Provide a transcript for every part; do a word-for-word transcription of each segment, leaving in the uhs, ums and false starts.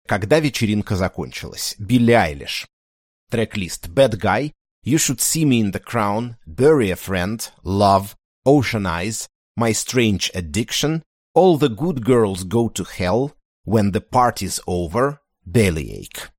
Когда вечеринка закончилась. Билли Айлиш. Трек-лист Bad Guy, You Should See Me in the Crown, Bury a Friend, Love, Ocean Eyes, My Strange Addiction, All the Good Girls Go to Hell, When the Party's Over, Bellyache.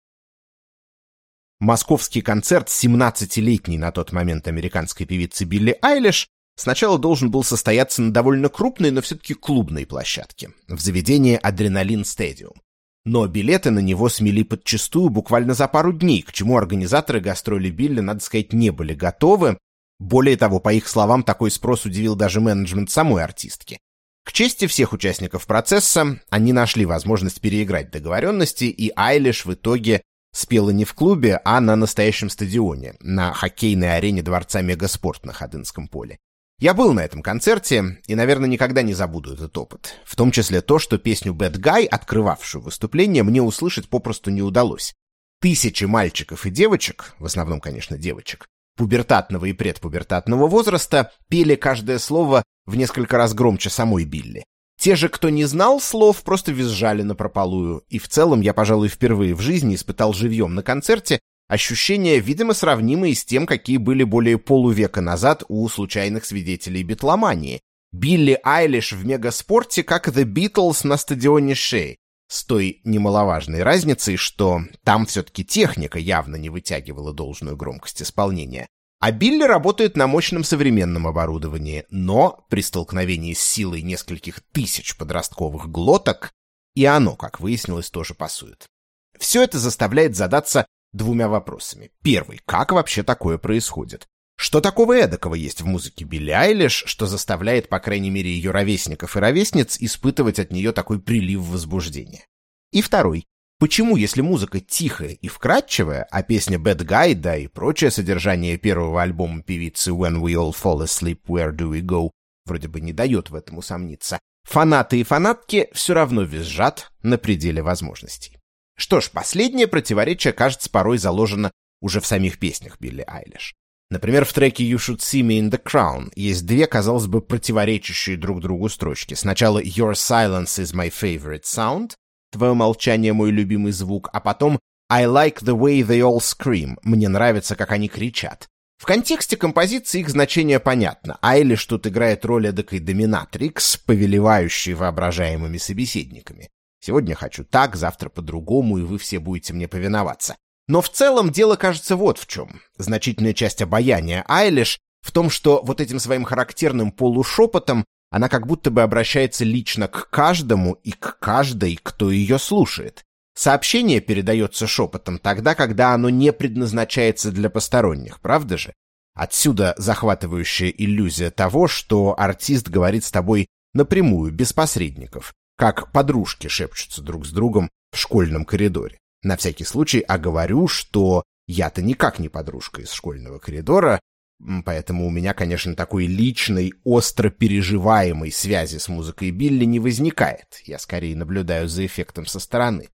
Московский концерт семнадцатилетней на тот момент американской певицы Билли Айлиш сначала должен был состояться на довольно крупной, но все-таки клубной площадке, в заведении Adrenaline Stadium. Но билеты на него смели подчистую буквально за пару дней, к чему организаторы гастроли Билли, надо сказать, не были готовы. Более того, по их словам, такой спрос удивил даже менеджмент самой артистки. К чести всех участников процесса, они нашли возможность переиграть договоренности, и Айлиш в итоге спела не в клубе, а на настоящем стадионе, на хоккейной арене Дворца Мегаспорт на Ходынском поле. Я был на этом концерте и, наверное, никогда не забуду этот опыт. В том числе то, что песню Bad Guy, открывавшую выступление, мне услышать попросту не удалось. Тысячи мальчиков и девочек, в основном, конечно, девочек, пубертатного и предпубертатного возраста, пели каждое слово в несколько раз громче самой Билли. Те же, кто не знал слов, просто визжали напропалую, и в целом я, пожалуй, впервые в жизни испытал живьем на концерте ощущения, видимо, сравнимые с тем, какие были более полувека назад у случайных свидетелей битломании. Билли Айлиш в мегаспорте, как The Beatles на стадионе Шей, с той немаловажной разницей, что там все-таки техника явно не вытягивала должную громкость исполнения. А Билли работает на мощном современном оборудовании, но при столкновении с силой нескольких тысяч подростковых глоток и оно, как выяснилось, тоже пасует. Все это заставляет задаться двумя вопросами. Первый. Как вообще такое происходит? Что такого эдакого есть в музыке Билли Айлиш, что заставляет, по крайней мере, ее ровесников и ровесниц испытывать от нее такой прилив возбуждения? И второй. Почему, если музыка тихая и вкрадчивая, а песня Bad Guy, да и прочее содержание первого альбома певицы When We All Fall Asleep, Where Do We Go вроде бы не дает в этом усомниться, фанаты и фанатки все равно визжат на пределе возможностей? Что ж, последнее противоречие, кажется, порой заложено уже в самих песнях Билли Айлиш. Например, в треке You Should See Me in the Crown есть две, казалось бы, противоречащие друг другу строчки. Сначала Your silence is my favorite sound, твое молчание мой любимый звук, а потом I like the way they all scream, мне нравится, как они кричат. В контексте композиции их значение понятно. Айлиш тут играет роль эдакой доминатрикс, повелевающей воображаемыми собеседниками. Сегодня хочу так, завтра по-другому, и вы все будете мне повиноваться. Но в целом дело, кажется, вот в чем. Значительная часть обаяния Айлиш в том, что вот этим своим характерным полушепотом она как будто бы обращается лично к каждому и к каждой, кто ее слушает. Сообщение передается шепотом тогда, когда оно не предназначается для посторонних, правда же? Отсюда захватывающая иллюзия того, что артист говорит с тобой напрямую, без посредников, как подружки шепчутся друг с другом в школьном коридоре. На всякий случай оговорю, что я-то никак не подружка из школьного коридора, поэтому у меня, конечно, такой личной, остро переживаемой связи с музыкой Билли не возникает. Я скорее наблюдаю за эффектом со стороны.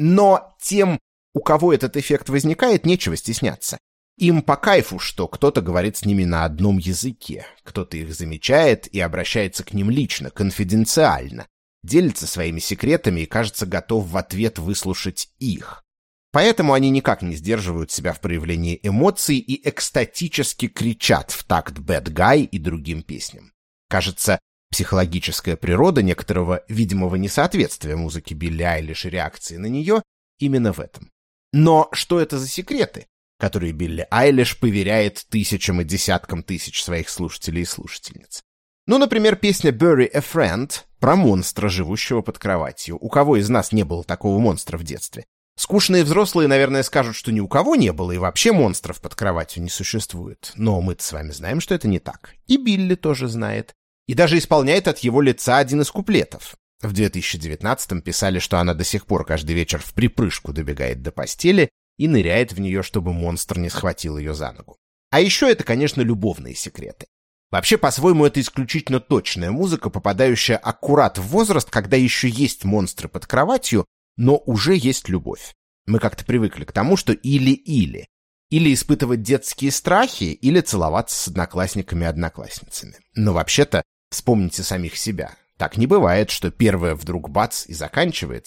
Но тем, у кого этот эффект возникает, нечего стесняться. Им по кайфу, что кто-то говорит с ними на одном языке, кто-то их замечает и обращается к ним лично, конфиденциально, делится своими секретами и, кажется, готов в ответ выслушать их. Поэтому они никак не сдерживают себя в проявлении эмоций и экстатически кричат в такт Bad Guy и другим песням. Кажется, психологическая природа некоторого видимого несоответствия музыки Билли Айлиш и реакции на нее именно в этом. Но что это за секреты, которые Билли Айлиш поверяет тысячам и десяткам тысяч своих слушателей и слушательниц? Ну, например, песня «Bury a Friend» про монстра, живущего под кроватью. У кого из нас не было такого монстра в детстве? Скучные взрослые, наверное, скажут, что ни у кого не было, и вообще монстров под кроватью не существует. Но мы-то с вами знаем, что это не так. И Билли тоже знает. И даже исполняет от его лица один из куплетов. В две тысячи девятнадцатом писали, что она до сих пор каждый вечер в припрыжку добегает до постели и ныряет в нее, чтобы монстр не схватил ее за ногу. А еще это, конечно, любовные секреты. Вообще, по-своему, это исключительно точная музыка, попадающая аккурат в возраст, когда еще есть монстры под кроватью, но уже есть любовь. Мы как-то привыкли к тому, что или-или. Или испытывать детские страхи, или целоваться с одноклассниками и одноклассницами. Но вообще-то, вспомните самих себя. Так не бывает, что первое вдруг бац и заканчивается.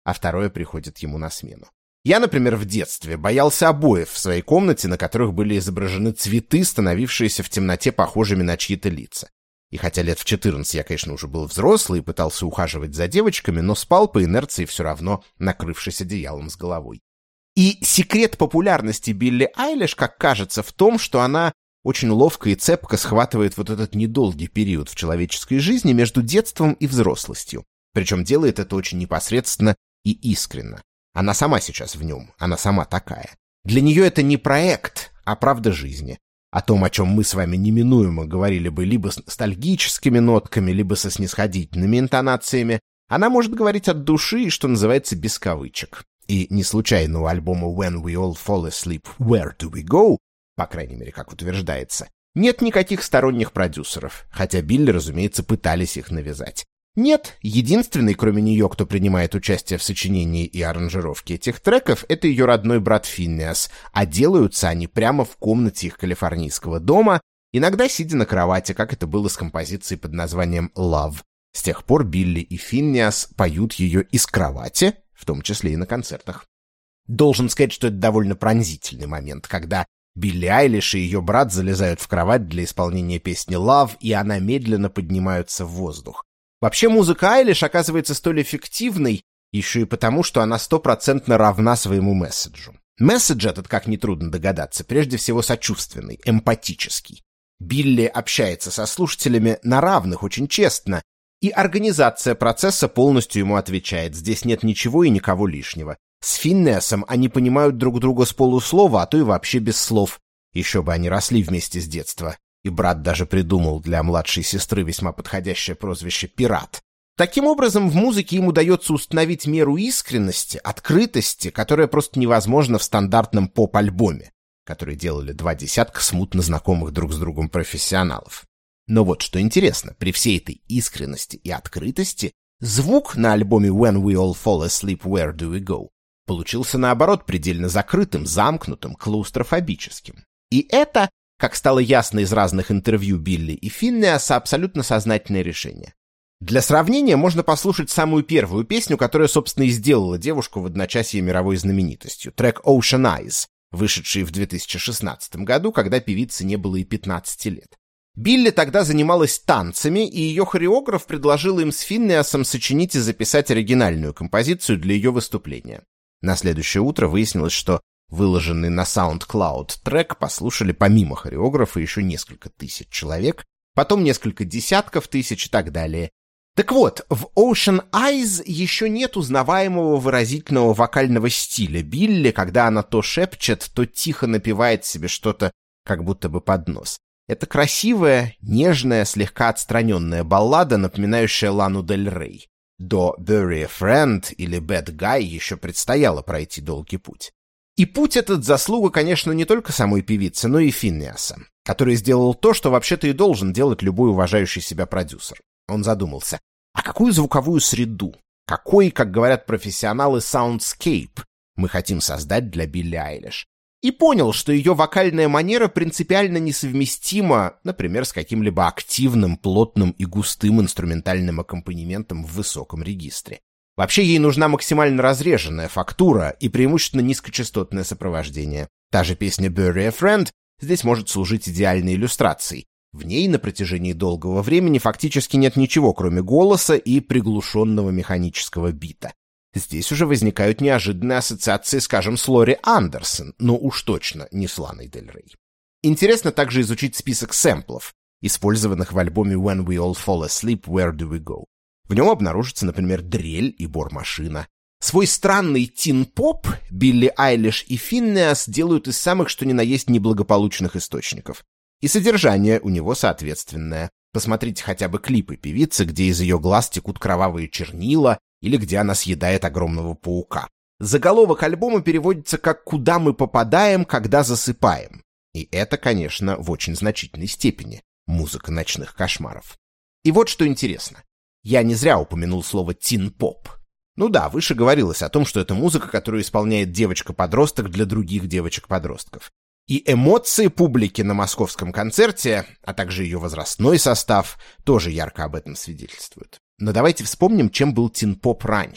а второе приходит ему на смену. Я, например, в детстве боялся обоев в своей комнате, на которых были изображены цветы, становившиеся в темноте похожими на чьи-то лица. И хотя лет в четырнадцать я, конечно, уже был взрослый и пытался ухаживать за девочками, но спал по инерции все равно, накрывшись одеялом с головой. И секрет популярности Билли Айлиш, как кажется, в том, что она очень ловко и цепко схватывает вот этот недолгий период в человеческой жизни между детством и взрослостью. Причем делает это очень непосредственно и искренно. Она сама сейчас в нем, она сама такая. Для нее это не проект, а правда жизни. О том, о чем мы с вами неминуемо говорили бы либо с ностальгическими нотками, либо со снисходительными интонациями, она может говорить от души и, что называется, без кавычек. И не случайно у альбома «When We All Fall Asleep, Where Do We Go», по крайней мере, как утверждается, нет никаких сторонних продюсеров, хотя Билли, разумеется, пытались их навязать. Нет, единственный, кроме нее, кто принимает участие в сочинении и аранжировке этих треков, это ее родной брат Финниас, а делаются они прямо в комнате их калифорнийского дома, иногда сидя на кровати, как это было с композицией под названием «Love». С тех пор Билли и Финниас поют ее из кровати, в том числе и на концертах. Должен сказать, что это довольно пронзительный момент, когда Билли Айлиш и ее брат залезают в кровать для исполнения песни «Love», и она медленно поднимается в воздух. Вообще музыка Айлиш оказывается столь эффективной еще и потому, что она стопроцентно равна своему месседжу. Месседж этот, как нетрудно догадаться, прежде всего сочувственный, эмпатический. Билли общается со слушателями на равных, очень честно, и организация процесса полностью ему отвечает. Здесь нет ничего и никого лишнего. С Финниасом они понимают друг друга с полуслова, а то и вообще без слов. Еще бы они росли вместе с детства. И брат даже придумал для младшей сестры весьма подходящее прозвище «Пират». Таким образом, в музыке им удается установить меру искренности, открытости, которая просто невозможна в стандартном поп-альбоме, который делали два десятка смутно знакомых друг с другом профессионалов. Но вот что интересно, при всей этой искренности и открытости звук на альбоме «When We All Fall Asleep, Where Do We Go» получился, наоборот, предельно закрытым, замкнутым, клаустрофобическим. И это, как стало ясно из разных интервью Билли и Финниаса, абсолютно сознательное решение. Для сравнения можно послушать самую первую песню, которая, собственно, и сделала девушку в одночасье мировой знаменитостью, трек «Ocean Eyes», вышедший в две тысячи шестнадцатом году, когда певице не было и пятнадцати лет. Билли тогда занималась танцами, и ее хореограф предложил им с Финниасом сочинить и записать оригинальную композицию для ее выступления. На следующее утро выяснилось, что выложенный на SoundCloud трек послушали помимо хореографа еще несколько тысяч человек, потом несколько десятков тысяч и так далее. Так вот, в Ocean Eyes еще нет узнаваемого выразительного вокального стиля Билли, когда она то шепчет, то тихо напевает себе что-то, как будто бы под нос. Это красивая, нежная, слегка отстраненная баллада, напоминающая Лану Дель Рей. До Bury a Friend или Bad Guy еще предстояло пройти долгий путь. И путь этот заслуга, конечно, не только самой певицы, но и Финниаса, который сделал то, что вообще-то и должен делать любой уважающий себя продюсер. Он задумался, а какую звуковую среду, какой, как говорят профессионалы, soundscape мы хотим создать для Билли Айлиш? И понял, что ее вокальная манера принципиально несовместима, например, с каким-либо активным, плотным и густым инструментальным аккомпанементом в высоком регистре. Вообще ей нужна максимально разреженная фактура и преимущественно низкочастотное сопровождение. Та же песня «Bury a Friend» здесь может служить идеальной иллюстрацией. В ней на протяжении долгого времени фактически нет ничего, кроме голоса и приглушенного механического бита. Здесь уже возникают неожиданные ассоциации, скажем, с Лори Андерсон, но уж точно не с Ланой Дель Рей. Интересно также изучить список сэмплов, использованных в альбоме «When We All Fall Asleep, Where Do We Go». В нем обнаружится, например, дрель и бормашина. Свой странный тин-поп Билли Айлиш и Финниас делают из самых что ни на есть неблагополучных источников. И содержание у него соответственное. Посмотрите хотя бы клипы певицы, где из ее глаз текут кровавые чернила, или где она съедает огромного паука. Заголовок альбома переводится как «Куда мы попадаем, когда засыпаем». И это, конечно, в очень значительной степени музыка ночных кошмаров. И вот что интересно. Я не зря упомянул слово «тин-поп». Ну да, выше говорилось о том, что это музыка, которую исполняет девочка-подросток для других девочек-подростков. И эмоции публики на московском концерте, а также ее возрастной состав, тоже ярко об этом свидетельствуют. Но давайте вспомним, чем был тин-поп раньше.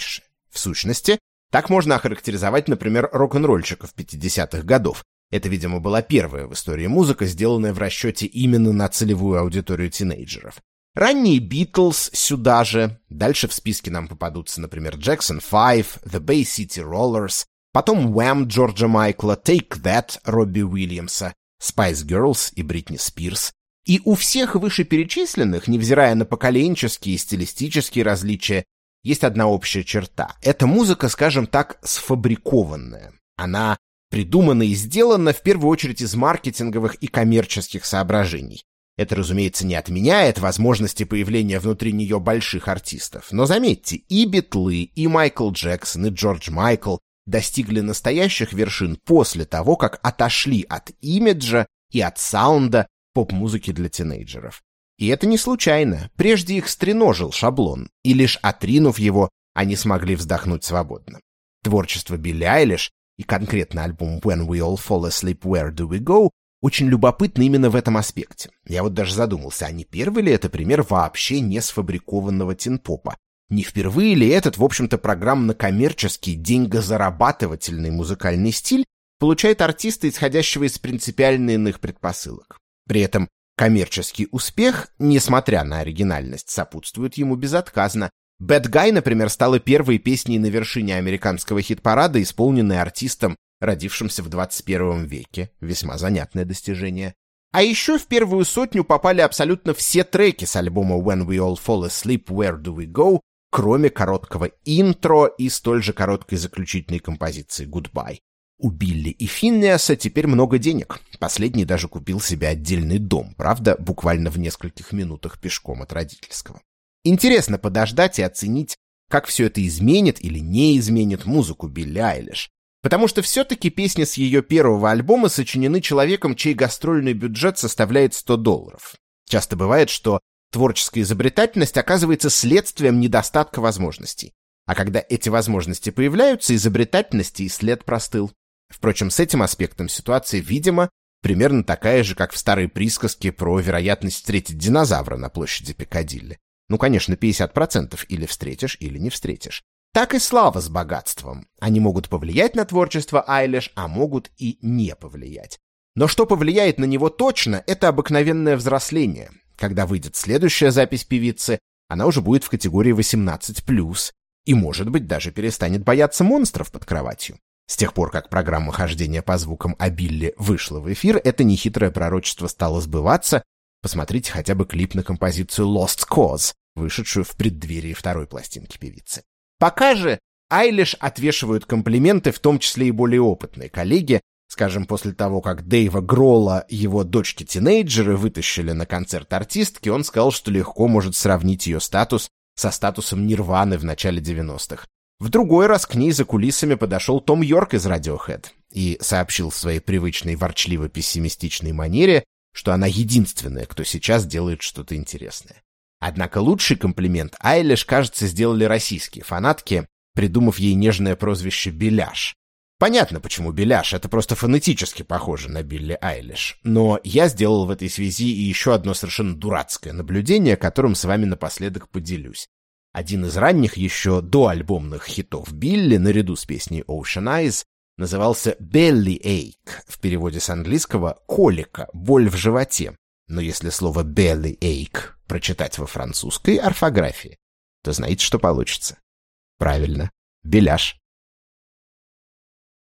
В сущности, так можно охарактеризовать, например, рок-н-ролльщиков пятидесятых годов. Это, видимо, была первая в истории музыка, сделанная в расчете именно на целевую аудиторию тинейджеров. Ранние Битлз сюда же. Дальше в списке нам попадутся, например, Jackson Five, The Bay City Rollers, потом Wham! Джорджа Майкла, Take That Робби Уильямса, Spice Girls и Бритни Спирс. И у всех вышеперечисленных, невзирая на поколенческие и стилистические различия, есть одна общая черта. Это музыка, скажем так, сфабрикованная. Она придумана и сделана в первую очередь из маркетинговых и коммерческих соображений. Это, разумеется, не отменяет возможности появления внутри нее больших артистов. Но заметьте, и Битлы, и Майкл Джексон, и Джордж Майкл достигли настоящих вершин после того, как отошли от имиджа и от саунда поп-музыки для тинейджеров. И это не случайно. Прежде их стреножил шаблон, и лишь отринув его, они смогли вздохнуть свободно. Творчество Билли Айлиш, и конкретно альбом «When We All Fall Asleep, Where Do We Go» очень любопытно именно в этом аспекте. Я вот даже задумался, а не первый ли это пример вообще не сфабрикованного тин-попа? Не впервые ли этот, в общем-то, программно-коммерческий, деньгозарабатывательный музыкальный стиль получает артиста, исходящего из принципиально иных предпосылок? При этом коммерческий успех, несмотря на оригинальность, сопутствует ему безотказно. «Bad Guy», например, стала первой песней на вершине американского хит-парада, исполненной артистом, родившимся в двадцать первом веке. Весьма занятное достижение. А еще в первую сотню попали абсолютно все треки с альбома «When We All Fall Asleep, Where Do We Go», кроме короткого интро и столь же короткой заключительной композиции «Goodbye». У Билли и Финниаса теперь много денег. Последний даже купил себе отдельный дом, правда, буквально в нескольких минутах пешком от родительского. Интересно подождать и оценить, как все это изменит или не изменит музыку Билли Айлиш. Потому что все-таки песни с ее первого альбома сочинены человеком, чей гастрольный бюджет составляет сто долларов. Часто бывает, что творческая изобретательность оказывается следствием недостатка возможностей. А когда эти возможности появляются, изобретательности и след простыл. Впрочем, с этим аспектом ситуация, видимо, примерно такая же, как в старой присказке про вероятность встретить динозавра на площади Пикадилли. Ну, конечно, пятьдесят процентов или встретишь, или не встретишь. Так и слава с богатством. Они могут повлиять на творчество Айлиш, а могут и не повлиять. Но что повлияет на него точно, это обыкновенное взросление. Когда выйдет следующая запись певицы, она уже будет в категории восемнадцать плюс, и, может быть, даже перестанет бояться монстров под кроватью. С тех пор, как программа хождения по звукам о Билли вышла в эфир, это нехитрое пророчество стало сбываться. Посмотрите хотя бы клип на композицию «Lost Cause», вышедшую в преддверии второй пластинки певицы. Пока же Айлиш отвешивают комплименты, в том числе и более опытные коллеги. Скажем, после того, как Дэйва Гролла его дочки-тинейджеры вытащили на концерт артистки, он сказал, что легко может сравнить ее статус со статусом Нирваны в начале девяностых. В другой раз к ней за кулисами подошел Том Йорк из Radiohead и сообщил в своей привычной ворчливо-пессимистичной манере, что она единственная, кто сейчас делает что-то интересное. Однако лучший комплимент Айлиш, кажется, сделали российские фанатки, придумав ей нежное прозвище «Беляш». Понятно, почему Беляш, это просто фонетически похоже на Билли Айлиш. Но я сделал в этой связи и еще одно совершенно дурацкое наблюдение, которым с вами напоследок поделюсь. Один из ранних еще доальбомных хитов Билли, наряду с песней Ocean Eyes, назывался «Belly Ache», в переводе с английского «колика», «боль в животе». Но если слово «belly ache» прочитать во французской орфографии, то знаете, что получится? Правильно, «беляш».